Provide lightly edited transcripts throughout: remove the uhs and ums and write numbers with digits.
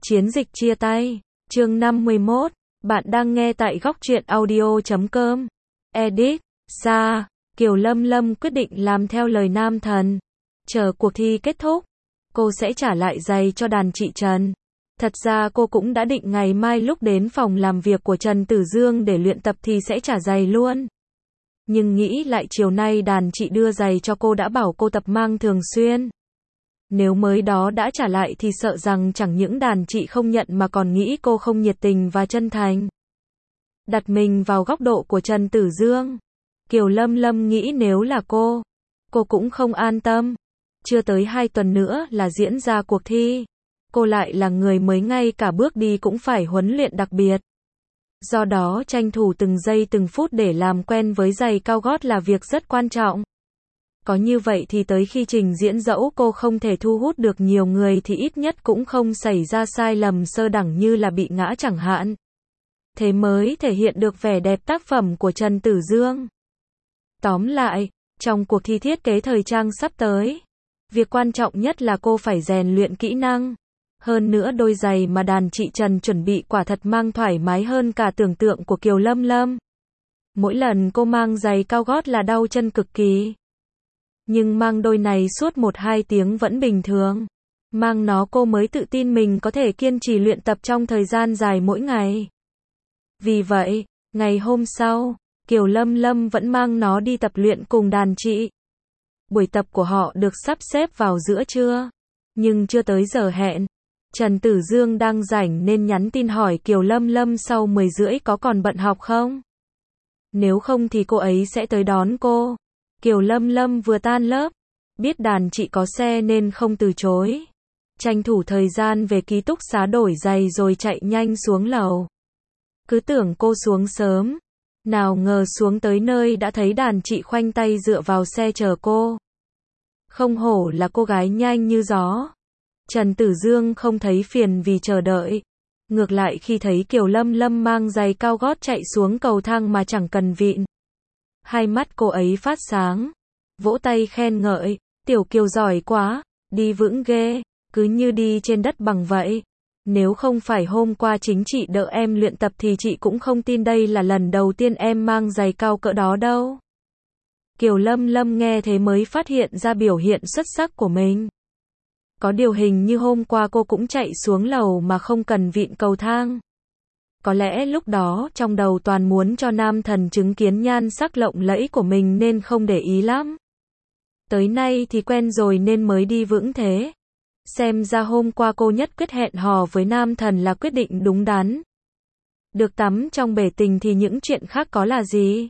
Chiến dịch chia tay. Chương 51. Bạn đang nghe tại góc truyện audio.com. Edit. Sa. Kiều Lâm Lâm quyết định làm theo lời nam thần. Chờ cuộc thi kết thúc, cô sẽ trả lại giày cho đàn chị Trần. Thật ra cô cũng đã định ngày mai lúc đến phòng làm việc của Trần Tử Dương để luyện tập thì sẽ trả giày luôn. Nhưng nghĩ lại chiều nay đàn chị đưa giày cho cô đã bảo cô tập mang thường xuyên. Nếu mới đó đã trả lại thì sợ rằng chẳng những đàn chị không nhận mà còn nghĩ cô không nhiệt tình và chân thành. Đặt mình vào góc độ của Trần Tử Dương, Kiều Lâm Lâm nghĩ nếu là cô cũng không an tâm. Chưa tới 2 tuần nữa là diễn ra cuộc thi. Cô lại là người mới, ngay cả bước đi cũng phải huấn luyện đặc biệt. Do đó tranh thủ từng giây từng phút để làm quen với giày cao gót là việc rất quan trọng. Có như vậy thì tới khi trình diễn dẫu cô không thể thu hút được nhiều người thì ít nhất cũng không xảy ra sai lầm sơ đẳng như là bị ngã chẳng hạn. Thế mới thể hiện được vẻ đẹp tác phẩm của Trần Tử Dương. Tóm lại, trong cuộc thi thiết kế thời trang sắp tới, việc quan trọng nhất là cô phải rèn luyện kỹ năng. Hơn nữa đôi giày mà đàn chị Trần chuẩn bị quả thật mang thoải mái hơn cả tưởng tượng của Kiều Lâm Lâm. Mỗi lần cô mang giày cao gót là đau chân cực kỳ. Nhưng mang đôi này suốt 1-2 tiếng vẫn bình thường. Mang nó cô mới tự tin mình có thể kiên trì luyện tập trong thời gian dài mỗi ngày. Vì vậy, ngày hôm sau, Kiều Lâm Lâm vẫn mang nó đi tập luyện cùng đàn chị. Buổi tập của họ được sắp xếp vào giữa trưa, nhưng chưa tới giờ hẹn. Trần Tử Dương đang rảnh nên nhắn tin hỏi Kiều Lâm Lâm sau 10:30 có còn bận học không? Nếu không thì cô ấy sẽ tới đón cô. Kiều Lâm Lâm vừa tan lớp, biết đàn chị có xe nên không từ chối. Tranh thủ thời gian về ký túc xá đổi giày rồi chạy nhanh xuống lầu. Cứ tưởng cô xuống sớm, nào ngờ xuống tới nơi đã thấy đàn chị khoanh tay dựa vào xe chờ cô. Không hổ là cô gái nhanh như gió. Trần Tử Dương không thấy phiền vì chờ đợi. Ngược lại khi thấy Kiều Lâm Lâm mang giày cao gót chạy xuống cầu thang mà chẳng cần vịn, hai mắt cô ấy phát sáng, vỗ tay khen ngợi, Tiểu Kiều giỏi quá, đi vững ghê, cứ như đi trên đất bằng vậy. Nếu không phải hôm qua chính chị đỡ em luyện tập thì chị cũng không tin đây là lần đầu tiên em mang giày cao cỡ đó đâu. Kiều Lâm Lâm nghe thế mới phát hiện ra biểu hiện xuất sắc của mình. Có điều hình như hôm qua cô cũng chạy xuống lầu mà không cần vịn cầu thang. Có lẽ lúc đó trong đầu toàn muốn cho nam thần chứng kiến nhan sắc lộng lẫy của mình nên không để ý lắm. Tới nay thì quen rồi nên mới đi vững thế. Xem ra hôm qua cô nhất quyết hẹn hò với nam thần là quyết định đúng đắn. Được tắm trong bể tình thì những chuyện khác có là gì?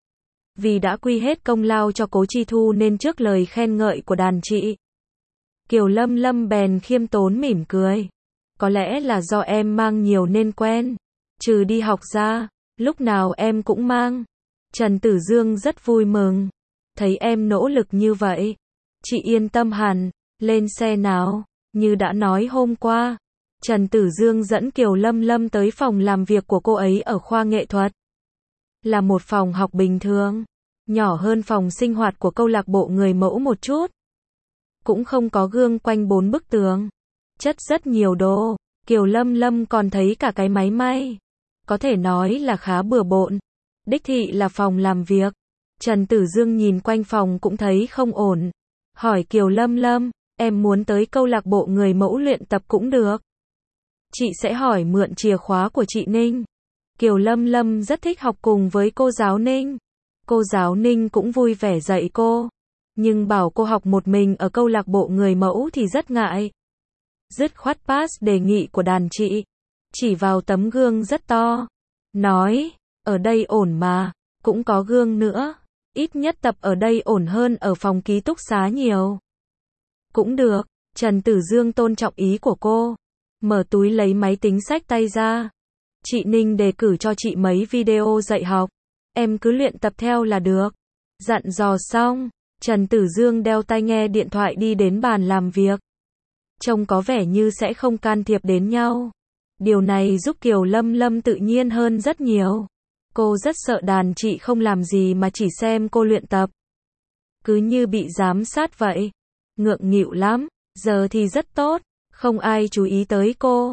Vì đã quy hết công lao cho Cố Chi Thu nên trước lời khen ngợi của đàn chị, Kiều Lâm Lâm bèn khiêm tốn mỉm cười. Có lẽ là do em mang nhiều nên quen. Trừ đi học ra, lúc nào em cũng mang. Trần Tử Dương rất vui mừng. Thấy em nỗ lực như vậy, chị yên tâm hẳn. Lên xe nào. Như đã nói hôm qua, Trần Tử Dương dẫn Kiều Lâm Lâm tới phòng làm việc của cô ấy ở khoa nghệ thuật. Là một phòng học bình thường, nhỏ hơn phòng sinh hoạt của câu lạc bộ người mẫu một chút. Cũng không có gương quanh 4 bức tường. Chất rất nhiều đồ. Kiều Lâm Lâm còn thấy cả cái máy may. Có thể nói là khá bừa bộn. Đích thị là phòng làm việc. Trần Tử Dương nhìn quanh phòng cũng thấy không ổn. Hỏi Kiều Lâm Lâm, em muốn tới câu lạc bộ người mẫu luyện tập cũng được. Chị sẽ hỏi mượn chìa khóa của chị Ninh. Kiều Lâm Lâm rất thích học cùng với cô giáo Ninh. Cô giáo Ninh cũng vui vẻ dạy cô. Nhưng bảo cô học một mình ở câu lạc bộ người mẫu thì rất ngại. Dứt khoát pass đề nghị của đàn chị. Chỉ vào tấm gương rất to. Nói, ở đây ổn mà, cũng có gương nữa. Ít nhất tập ở đây ổn hơn ở phòng ký túc xá nhiều. Cũng được, Trần Tử Dương tôn trọng ý của cô. Mở túi lấy máy tính xách tay ra. Chị Ninh đề cử cho chị mấy video dạy học. Em cứ luyện tập theo là được. Dặn dò xong, Trần Tử Dương đeo tai nghe điện thoại đi đến bàn làm việc. Trông có vẻ như sẽ không can thiệp đến nhau. Điều này giúp Kiều Lâm Lâm tự nhiên hơn rất nhiều. Cô rất sợ đàn chị không làm gì mà chỉ xem cô luyện tập. Cứ như bị giám sát vậy. Ngượng nghịu lắm. Giờ thì rất tốt, không ai chú ý tới cô.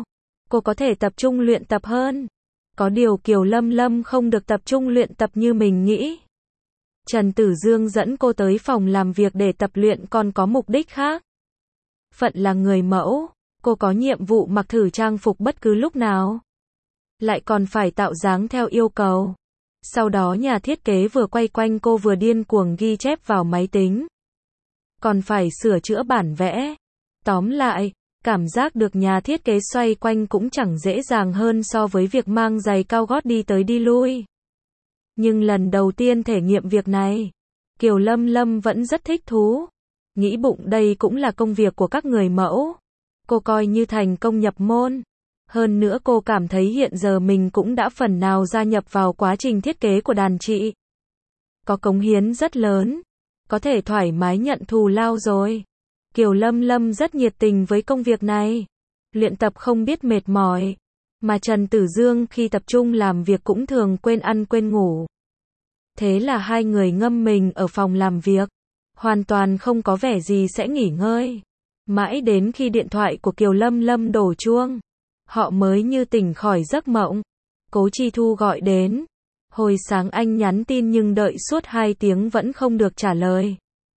cô có thể tập trung luyện tập hơn. Có điều Kiều Lâm Lâm không được tập trung luyện tập như mình nghĩ. Trần Tử Dương dẫn cô tới phòng làm việc để tập luyện còn có mục đích khác. Phận là người mẫu, cô có nhiệm vụ mặc thử trang phục bất cứ lúc nào. Lại còn phải tạo dáng theo yêu cầu. Sau đó nhà thiết kế vừa quay quanh cô vừa điên cuồng ghi chép vào máy tính. Còn phải sửa chữa bản vẽ. Tóm lại, cảm giác được nhà thiết kế xoay quanh cũng chẳng dễ dàng hơn so với việc mang giày cao gót đi tới đi lui. Nhưng lần đầu tiên thể nghiệm việc này, Kiều Lâm Lâm vẫn rất thích thú. Nghĩ bụng đây cũng là công việc của các người mẫu. Cô coi như thành công nhập môn. Hơn nữa cô cảm thấy hiện giờ mình cũng đã phần nào gia nhập vào quá trình thiết kế của đàn chị. Có cống hiến rất lớn. Có thể thoải mái nhận thù lao rồi. Kiều Lâm Lâm rất nhiệt tình với công việc này. Luyện tập không biết mệt mỏi. Mà Trần Tử Dương khi tập trung làm việc cũng thường quên ăn quên ngủ. Thế là hai người ngâm mình ở phòng làm việc. Hoàn toàn không có vẻ gì sẽ nghỉ ngơi. Mãi đến khi điện thoại của Kiều Lâm Lâm đổ chuông, họ mới như tỉnh khỏi giấc mộng. Cố Chi Thu gọi đến. Hồi sáng anh nhắn tin nhưng đợi suốt 2 tiếng vẫn không được trả lời.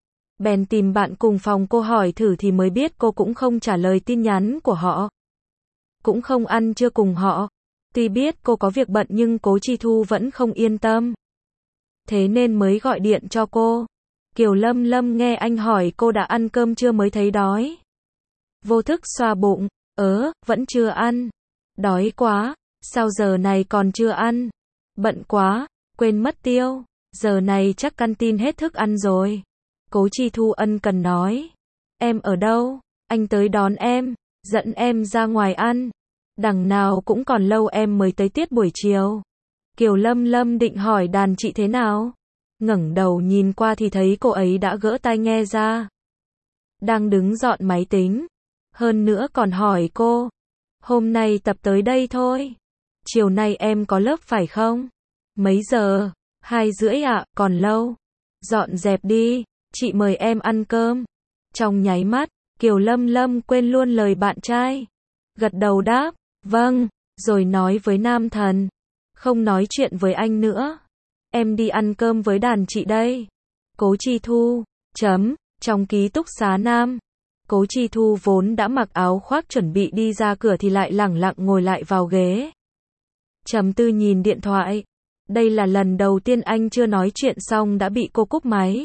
Bèn tìm bạn cùng phòng cô hỏi thử thì mới biết cô cũng không trả lời tin nhắn của họ. Cũng không ăn trưa cùng họ. Tuy biết cô có việc bận nhưng Cố Chi Thu vẫn không yên tâm. Thế nên mới gọi điện cho cô. Kiều Lâm Lâm nghe anh hỏi cô đã ăn cơm chưa mới thấy đói. Vô thức xoa bụng. Vẫn chưa ăn. Đói quá. Sao giờ này còn chưa ăn? Bận quá. Quên mất tiêu. Giờ này chắc canteen hết thức ăn rồi. Cố Chi Thu ân cần nói. Em ở đâu? Anh tới đón em. Dẫn em ra ngoài ăn. Đằng nào cũng còn lâu em mới tới tiết buổi chiều. Kiều Lâm Lâm định hỏi đàn chị thế nào. Ngẩng đầu nhìn qua thì thấy cô ấy đã gỡ tai nghe ra. Đang đứng dọn máy tính. Hơn nữa còn hỏi cô. Hôm nay tập tới đây thôi. Chiều nay em có lớp phải không? Mấy giờ? 2:30 ạ, còn lâu. Dọn dẹp đi, chị mời em ăn cơm. Trong nháy mắt, Kiều Lâm Lâm quên luôn lời bạn trai. Gật đầu đáp, vâng, rồi nói với nam thần. Không nói chuyện với anh nữa. Em đi ăn cơm với đàn chị đây. Cố Chi Thu, trong ký túc xá nam. Cố Chi Thu vốn đã mặc áo khoác chuẩn bị đi ra cửa thì lại lẳng lặng ngồi lại vào ghế. Trầm tư nhìn điện thoại. Đây là lần đầu tiên anh chưa nói chuyện xong đã bị cô cúp máy.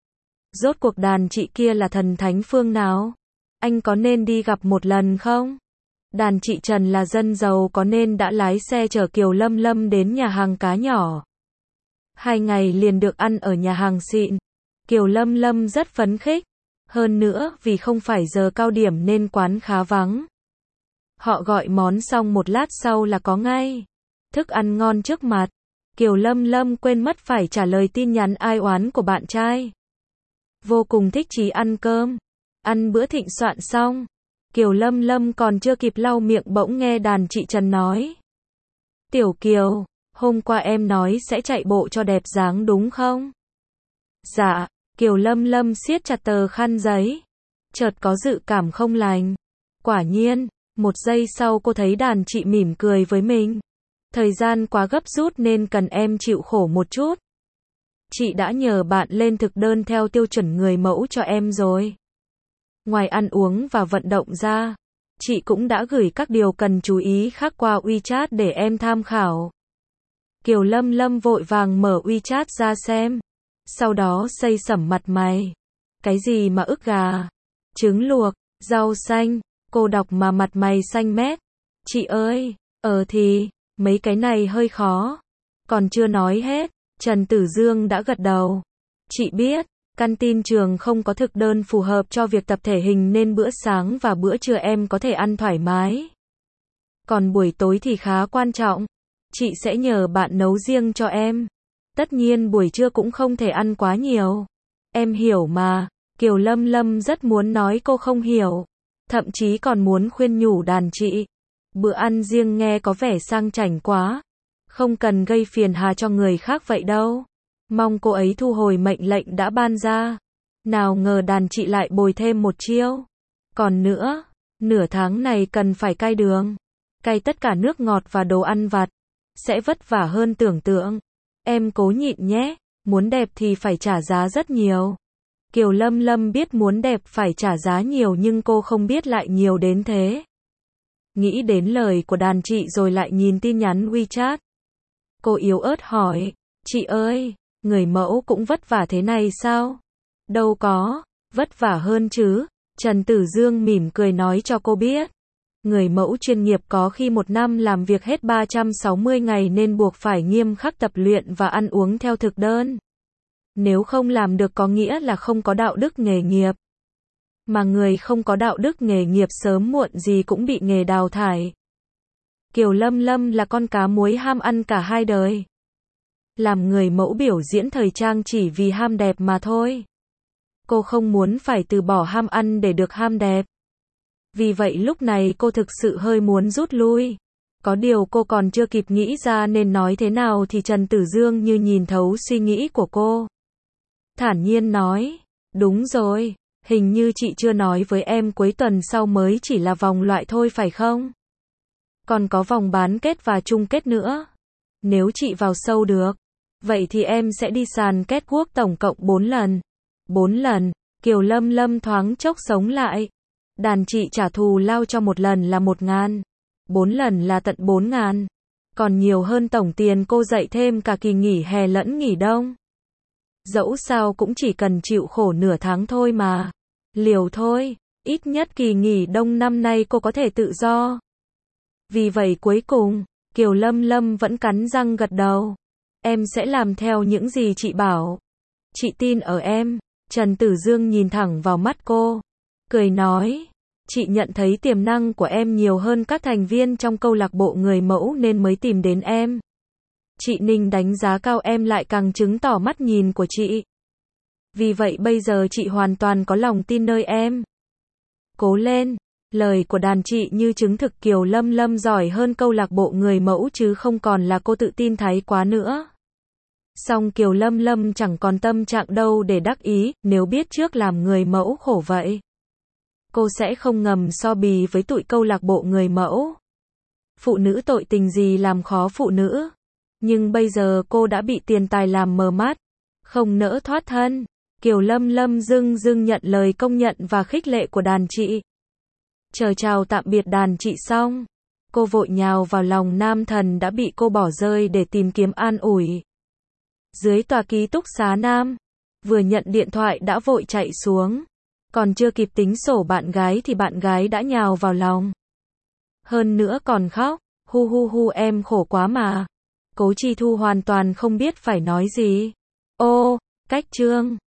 Rốt cuộc đàn chị kia là thần thánh phương nào? Anh có nên đi gặp một lần không? Đàn chị Trần là dân giàu có nên đã lái xe chở Kiều Lâm Lâm đến nhà hàng cá nhỏ. 2 ngày liền được ăn ở nhà hàng xịn. Kiều Lâm Lâm rất phấn khích. Hơn nữa vì không phải giờ cao điểm nên quán khá vắng. Họ gọi món xong một lát sau là có ngay thức ăn ngon trước mặt. Kiều Lâm Lâm quên mất phải trả lời tin nhắn ai oán của bạn trai. Vô cùng thích chí ăn cơm. Ăn bữa thịnh soạn xong. Kiều Lâm Lâm còn chưa kịp lau miệng bỗng nghe đàn chị Trần nói. Tiểu Kiều, hôm qua em nói sẽ chạy bộ cho đẹp dáng đúng không? Dạ, Kiều Lâm Lâm siết chặt tờ khăn giấy. Chợt có dự cảm không lành. Quả nhiên, 1 giây sau cô thấy đàn chị mỉm cười với mình. Thời gian quá gấp rút nên cần em chịu khổ một chút. Chị đã nhờ bạn lên thực đơn theo tiêu chuẩn người mẫu cho em rồi. Ngoài ăn uống và vận động ra, chị cũng đã gửi các điều cần chú ý khác qua WeChat để em tham khảo. Kiều Lâm Lâm vội vàng mở WeChat ra xem. Sau đó xây sẩm mặt mày. Cái gì mà ức gà, trứng luộc, rau xanh, cô đọc mà mặt mày xanh mét. Chị ơi, thì, mấy cái này hơi khó. Còn chưa nói hết, Trần Tử Dương đã gật đầu. Chị biết, canteen trường không có thực đơn phù hợp cho việc tập thể hình nên bữa sáng và bữa trưa em có thể ăn thoải mái. Còn buổi tối thì khá quan trọng. Chị sẽ nhờ bạn nấu riêng cho em. Tất nhiên buổi trưa cũng không thể ăn quá nhiều. Em hiểu mà. Kiều Lâm Lâm rất muốn nói cô không hiểu. Thậm chí còn muốn khuyên nhủ đàn chị. Bữa ăn riêng nghe có vẻ sang chảnh quá. Không cần gây phiền hà cho người khác vậy đâu. Mong cô ấy thu hồi mệnh lệnh đã ban ra. Nào ngờ đàn chị lại bồi thêm một chiêu. Còn nữa, nửa tháng này cần phải cai đường. cay tất cả nước ngọt và đồ ăn vặt. Sẽ vất vả hơn tưởng tượng. Em cố nhịn nhé, muốn đẹp thì phải trả giá rất nhiều. Kiều Lâm Lâm biết muốn đẹp phải trả giá nhiều nhưng cô không biết lại nhiều đến thế. Nghĩ đến lời của đàn chị rồi lại nhìn tin nhắn WeChat. Cô yếu ớt hỏi, chị ơi, người mẫu cũng vất vả thế này sao? Đâu có, vất vả hơn chứ. Trần Tử Dương mỉm cười nói cho cô biết. Người mẫu chuyên nghiệp có khi một năm làm việc hết 360 ngày nên buộc phải nghiêm khắc tập luyện và ăn uống theo thực đơn. Nếu không làm được có nghĩa là không có đạo đức nghề nghiệp. Mà người không có đạo đức nghề nghiệp sớm muộn gì cũng bị nghề đào thải. Kiều Lâm Lâm là con cá muối ham ăn cả hai đời. Làm người mẫu biểu diễn thời trang chỉ vì ham đẹp mà thôi. Cô không muốn phải từ bỏ ham ăn để được ham đẹp. Vì vậy lúc này cô thực sự hơi muốn rút lui. Có điều cô còn chưa kịp nghĩ ra nên nói thế nào thì Trần Tử Dương như nhìn thấu suy nghĩ của cô. Thản nhiên nói, đúng rồi, hình như chị chưa nói với em cuối tuần sau mới chỉ là vòng loại thôi phải không? Còn có vòng bán kết và chung kết nữa. Nếu chị vào sâu được, vậy thì em sẽ đi sàn catwalk tổng cộng 4 lần. 4 lần, Kiều Lâm Lâm thoáng chốc sống lại. Đàn chị trả thù lao cho một lần là 1.000. 4 lần là tận 4.000. Còn nhiều hơn tổng tiền cô dạy thêm cả kỳ nghỉ hè lẫn nghỉ đông. Dẫu sao cũng chỉ cần chịu khổ nửa tháng thôi mà. Liều thôi, ít nhất kỳ nghỉ đông năm nay cô có thể tự do. Vì vậy cuối cùng, Kiều Lâm Lâm vẫn cắn răng gật đầu. Em sẽ làm theo những gì chị bảo. Chị tin ở em. Trần Tử Dương nhìn thẳng vào mắt cô. Cười nói, chị nhận thấy tiềm năng của em nhiều hơn các thành viên trong câu lạc bộ người mẫu nên mới tìm đến em. Chị Ninh đánh giá cao em lại càng chứng tỏ mắt nhìn của chị. Vì vậy bây giờ chị hoàn toàn có lòng tin nơi em. Cố lên, lời của đàn chị như chứng thực Kiều Lâm Lâm giỏi hơn câu lạc bộ người mẫu chứ không còn là cô tự tin thái quá nữa. Song Kiều Lâm Lâm chẳng còn tâm trạng đâu để đắc ý, nếu biết trước làm người mẫu khổ vậy. Cô sẽ không ngầm so bì với tụi câu lạc bộ người mẫu. Phụ nữ tội tình gì làm khó phụ nữ. Nhưng bây giờ cô đã bị tiền tài làm mờ mắt, không nỡ thoát thân. Kiều Lâm Lâm dưng dưng nhận lời công nhận và khích lệ của đàn chị. Chờ chào tạm biệt đàn chị xong, cô vội nhào vào lòng nam thần đã bị cô bỏ rơi để tìm kiếm an ủi. Dưới tòa ký túc xá nam, vừa nhận điện thoại đã vội chạy xuống. Còn chưa kịp tính sổ bạn gái thì bạn gái đã nhào vào lòng. Hơn nữa còn khóc, hu hu hu em khổ quá mà. Cố Chi Thu hoàn toàn không biết phải nói gì. Ô, cách chương.